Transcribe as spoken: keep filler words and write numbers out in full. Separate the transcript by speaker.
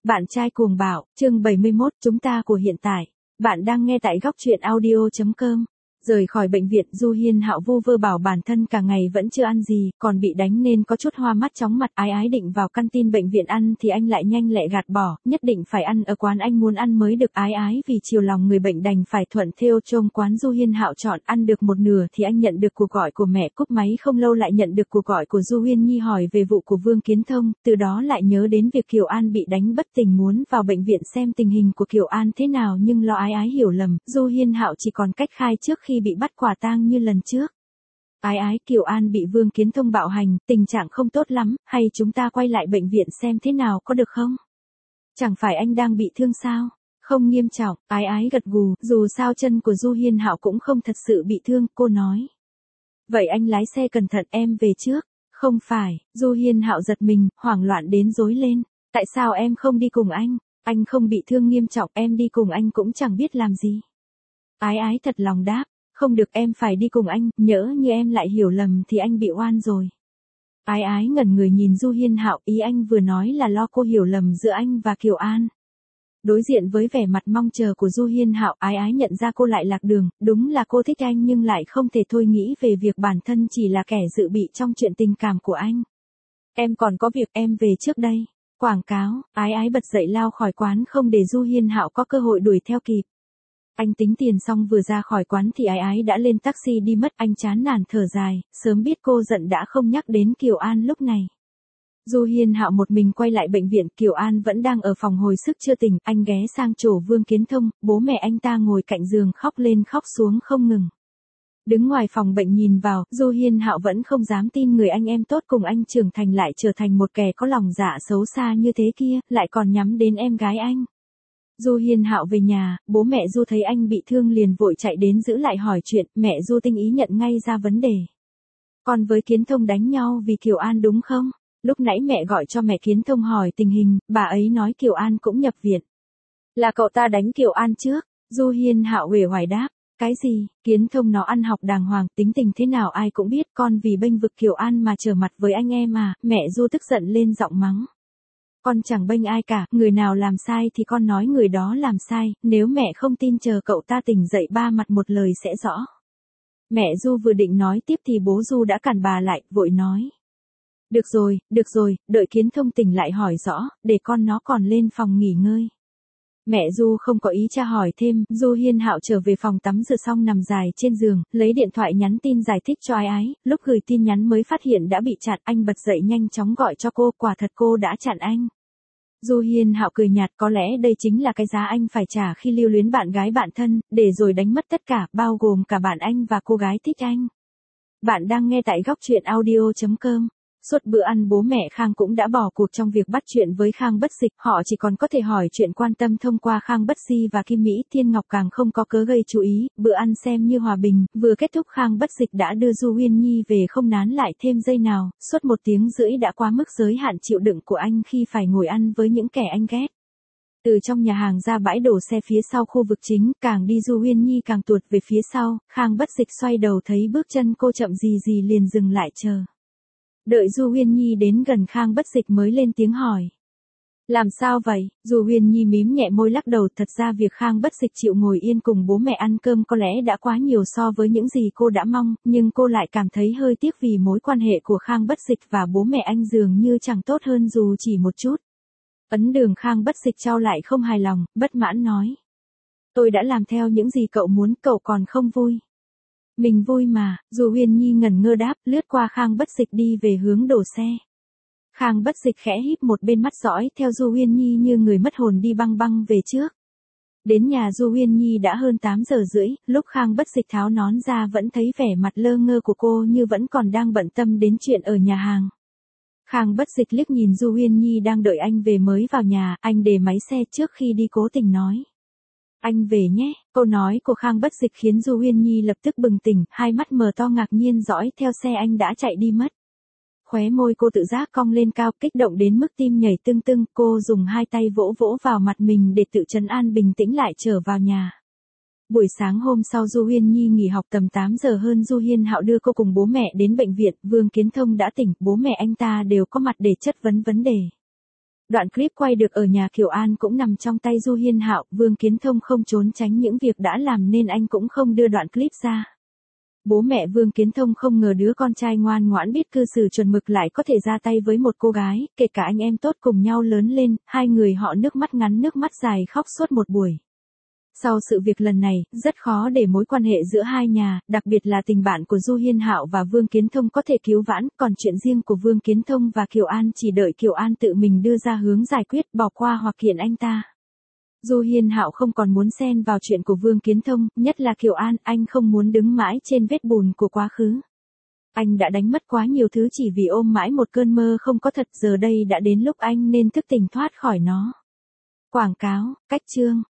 Speaker 1: Bạn trai cuồng bạo, chương bảy mươi mốt, chúng ta của hiện tại. Bạn đang nghe tại góc truyện audio chấm com. Rời khỏi bệnh viện, Du Hiên Hạo vu vơ bảo bản thân cả ngày vẫn chưa ăn gì, còn bị đánh nên có chút hoa mắt chóng mặt. Ái ái định vào căn tin bệnh viện ăn thì anh lại nhanh lẹ gạt bỏ, nhất định phải ăn ở quán anh muốn ăn mới được. Ái ái vì chiều lòng người bệnh đành phải thuận theo trông quán Du Hiên Hạo chọn. Ăn được một nửa thì anh nhận được cuộc gọi của mẹ, cúp máy không lâu lại nhận được cuộc gọi của Du Huyên Nhi hỏi về vụ của Vương Kiến Thông, từ đó lại nhớ đến việc Kiều An bị đánh bất tỉnh, muốn vào bệnh viện xem tình hình của Kiều An thế nào, nhưng lo ái ái hiểu lầm, Du Hiên Hạo chỉ còn cách khai trước khi bị bắt quả tang như lần trước. Ái ái, Kiều An bị Vương Kiến Thông bạo hành, tình trạng không tốt lắm, hay chúng ta quay lại bệnh viện xem thế nào có được không? Chẳng phải anh đang bị thương sao? Không nghiêm trọng. Ái ái gật gù, dù sao chân của Du Hiên Hạo cũng không thật sự bị thương, cô nói. Vậy anh lái xe cẩn thận, em về trước. Không phải, Du Hiên Hạo giật mình, hoảng loạn đến rối lên. Tại sao em không đi cùng anh? Anh không bị thương nghiêm trọng, em đi cùng anh cũng chẳng biết làm gì. Ái ái thật lòng đáp. Không được, em phải đi cùng anh, nhỡ như em lại hiểu lầm thì anh bị oan rồi. Ái ái ngẩn người nhìn Du Hiên Hạo, ý anh vừa nói là lo cô hiểu lầm giữa anh và Kiều An. Đối diện với vẻ mặt mong chờ của Du Hiên Hạo, ái ái nhận ra cô lại lạc đường, đúng là cô thích anh nhưng lại không thể thôi nghĩ về việc bản thân chỉ là kẻ dự bị trong chuyện tình cảm của anh. Em còn có việc, em về trước đây. Quảng cáo, ái ái bật dậy lao khỏi quán không để Du Hiên Hạo có cơ hội đuổi theo kịp. Anh tính tiền xong vừa ra khỏi quán thì ái ái đã lên taxi đi mất, anh chán nản thở dài, sớm biết cô giận đã không nhắc đến Kiều An lúc này. Du Hiên Hạo một mình quay lại bệnh viện, Kiều An vẫn đang ở phòng hồi sức chưa tỉnh, anh ghé sang chỗ Vương Kiến Thông, bố mẹ anh ta ngồi cạnh giường khóc lên khóc xuống không ngừng. Đứng ngoài phòng bệnh nhìn vào, Du Hiên Hạo vẫn không dám tin người anh em tốt cùng anh trưởng thành lại trở thành một kẻ có lòng dạ xấu xa như thế kia, lại còn nhắm đến em gái anh. Du Hiên Hạo về nhà, bố mẹ Du thấy anh bị thương liền vội chạy đến giữ lại hỏi chuyện, mẹ Du tinh ý nhận ngay ra vấn đề. Con với Kiến Thông đánh nhau vì Kiều An đúng không? Lúc nãy mẹ gọi cho mẹ Kiến Thông hỏi tình hình, bà ấy nói Kiều An cũng nhập viện. Là cậu ta đánh Kiều An trước? Du Hiên Hạo uể oải đáp. Cái gì? Kiến Thông nó ăn học đàng hoàng, tính tình thế nào ai cũng biết, con vì bênh vực Kiều An mà trở mặt với anh em à? Mẹ Du tức giận lên giọng mắng. Con chẳng bênh ai cả, người nào làm sai thì con nói người đó làm sai, nếu mẹ không tin chờ cậu ta tỉnh dậy ba mặt một lời sẽ rõ. Mẹ Du vừa định nói tiếp thì bố Du đã cản bà lại, vội nói. Được rồi, được rồi, đợi Kiến Thông tỉnh lại hỏi rõ, để con nó còn lên phòng nghỉ ngơi. Mẹ Du không có ý tra hỏi thêm, Du Hiên Hạo trở về phòng tắm rửa xong nằm dài trên giường, lấy điện thoại nhắn tin giải thích cho ái ái, lúc gửi tin nhắn mới phát hiện đã bị chặn, anh bật dậy nhanh chóng gọi cho cô, quả thật cô đã chặn anh. Du Hiên Hạo cười nhạt, có lẽ đây chính là cái giá anh phải trả khi lưu luyến bạn gái bạn thân, để rồi đánh mất tất cả, bao gồm cả bạn anh và cô gái thích anh. Bạn đang nghe tại góc truyện audio chấm com. Suốt bữa ăn bố mẹ Khang cũng đã bỏ cuộc trong việc bắt chuyện với Khang Bất Dịch, họ chỉ còn có thể hỏi chuyện quan tâm thông qua Khang Bất Si và Kim Mỹ Thiên Ngọc càng không có cớ gây chú ý, bữa ăn xem như hòa bình, vừa kết thúc Khang Bất Dịch đã đưa Du Huyên Nhi về không nán lại thêm giây nào, suốt một tiếng rưỡi đã quá mức giới hạn chịu đựng của anh khi phải ngồi ăn với những kẻ anh ghét. Từ trong nhà hàng ra bãi đổ xe phía sau khu vực chính, càng đi Du Huyên Nhi càng tuột về phía sau, Khang Bất Dịch xoay đầu thấy bước chân cô chậm gì gì liền dừng lại chờ. Đợi Du Huyên Nhi đến gần Khang Bất Dịch mới lên tiếng hỏi. Làm sao vậy? Du Huyên Nhi mím nhẹ môi lắc đầu, thật ra việc Khang Bất Dịch chịu ngồi yên cùng bố mẹ ăn cơm có lẽ đã quá nhiều so với những gì cô đã mong, nhưng cô lại cảm thấy hơi tiếc vì mối quan hệ của Khang Bất Dịch và bố mẹ anh dường như chẳng tốt hơn dù chỉ một chút. Ấn đường Khang Bất Dịch trao lại không hài lòng, bất mãn nói. Tôi đã làm theo những gì cậu muốn, cậu còn không vui. Mình vui mà, Du Huyên Nhi ngẩn ngơ đáp, lướt qua Khang Bất Dịch đi về hướng đổ xe. Khang Bất Dịch khẽ híp một bên mắt dõi theo Du Huyên Nhi như người mất hồn đi băng băng về trước. Đến nhà Du Huyên Nhi đã hơn tám giờ rưỡi, lúc Khang Bất Dịch tháo nón ra vẫn thấy vẻ mặt lơ ngơ của cô như vẫn còn đang bận tâm đến chuyện ở nhà hàng. Khang Bất Dịch liếc nhìn Du Huyên Nhi đang đợi anh về mới vào nhà, anh để máy xe trước khi đi cố tình nói. Anh về nhé, câu nói của Khang Bất Dịch khiến Du Huyên Nhi lập tức bừng tỉnh, hai mắt mở to ngạc nhiên dõi theo xe anh đã chạy đi mất. Khóe môi cô tự giác cong lên cao, kích động đến mức tim nhảy tưng tưng, cô dùng hai tay vỗ vỗ vào mặt mình để tự trấn an bình tĩnh lại trở vào nhà. Buổi sáng hôm sau Du Huyên Nhi nghỉ học tầm tám giờ hơn, Du Hiên Hạo đưa cô cùng bố mẹ đến bệnh viện, Vương Kiến Thông đã tỉnh, bố mẹ anh ta đều có mặt để chất vấn vấn đề. Đoạn clip quay được ở nhà Kiều An cũng nằm trong tay Du Hiên Hạo, Vương Kiến Thông không trốn tránh những việc đã làm nên anh cũng không đưa đoạn clip ra. Bố mẹ Vương Kiến Thông không ngờ đứa con trai ngoan ngoãn biết cư xử chuẩn mực lại có thể ra tay với một cô gái, kể cả anh em tốt cùng nhau lớn lên, hai người họ nước mắt ngắn nước mắt dài khóc suốt một buổi. Sau sự việc lần này, rất khó để mối quan hệ giữa hai nhà, đặc biệt là tình bạn của Du Hiên Hạo và Vương Kiến Thông có thể cứu vãn, còn chuyện riêng của Vương Kiến Thông và Kiều An chỉ đợi Kiều An tự mình đưa ra hướng giải quyết, bỏ qua hoặc kiện anh ta. Du Hiên Hạo không còn muốn xen vào chuyện của Vương Kiến Thông, nhất là Kiều An, anh không muốn đứng mãi trên vết bùn của quá khứ. Anh đã đánh mất quá nhiều thứ chỉ vì ôm mãi một cơn mơ không có thật, giờ đây đã đến lúc anh nên thức tỉnh thoát khỏi nó. Quảng cáo, cách chương.